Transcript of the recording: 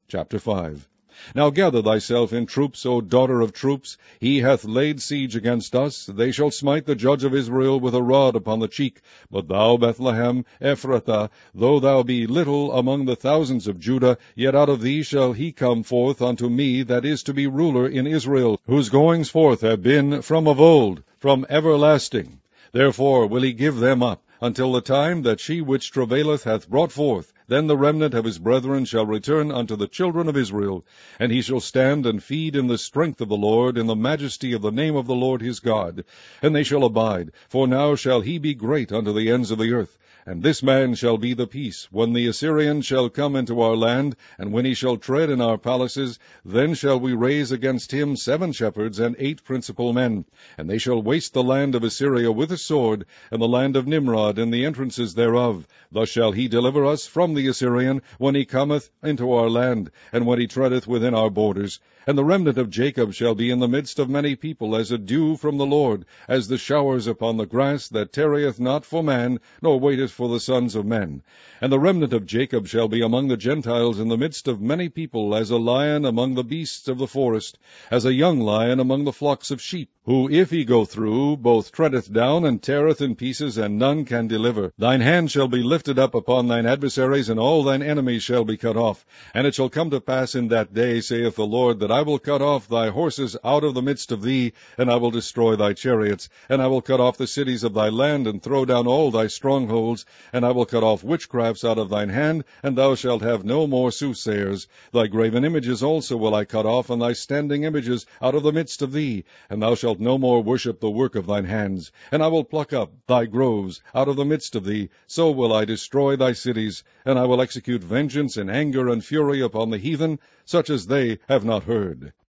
Chapter 5. Now gather thyself in troops, O daughter of troops. He hath laid siege against us. They shall smite the judge of Israel with a rod upon the cheek. But thou, Bethlehem, Ephrathah, though thou be little among the thousands of Judah, yet out of thee shall he come forth unto me that is to be ruler in Israel, whose goings forth have been from of old, from everlasting. Therefore will he give them up, until the time that she which travaileth hath brought forth. Then the remnant of his brethren shall return unto the children of Israel, and he shall stand and feed in the strength of the Lord, in the majesty of the name of the Lord his God. And they shall abide, for now shall he be great unto the ends of the earth. And this man shall be the peace, when the Assyrian shall come into our land, and when he shall tread in our palaces, then shall we raise against him 7 shepherds and 8 principal men. And they shall waste the land of Assyria with a sword, and the land of Nimrod and the entrances thereof. Thus shall he deliver us from the Assyrian, when he cometh into our land, and when he treadeth within our borders. And the remnant of Jacob shall be in the midst of many people, as a dew from the Lord, as the showers upon the grass, that tarrieth not for man, nor waiteth for the sons of men. And the remnant of Jacob shall be among the Gentiles in the midst of many people, as a lion among the beasts of the forest, as a young lion among the flocks of sheep, who, if he go through, both treadeth down and teareth in pieces, and none can deliver. Thine hand shall be lifted up upon thine adversaries, and all thine enemies shall be cut off. And it shall come to pass in that day, saith the Lord, that I will cut off thy horses out of the midst of thee, and I will destroy thy chariots, and I will cut off the cities of thy land, and throw down all thy strongholds, and I will cut off witchcrafts out of thine hand, and thou shalt have no more soothsayers. Thy graven images also will I cut off, and thy standing images out of the midst of thee, and thou shalt no more worship the work of thine hands. And I will pluck up thy groves out of the midst of thee, so will I destroy thy cities, and I will execute vengeance in anger and fury upon the heathen, such as they have not heard.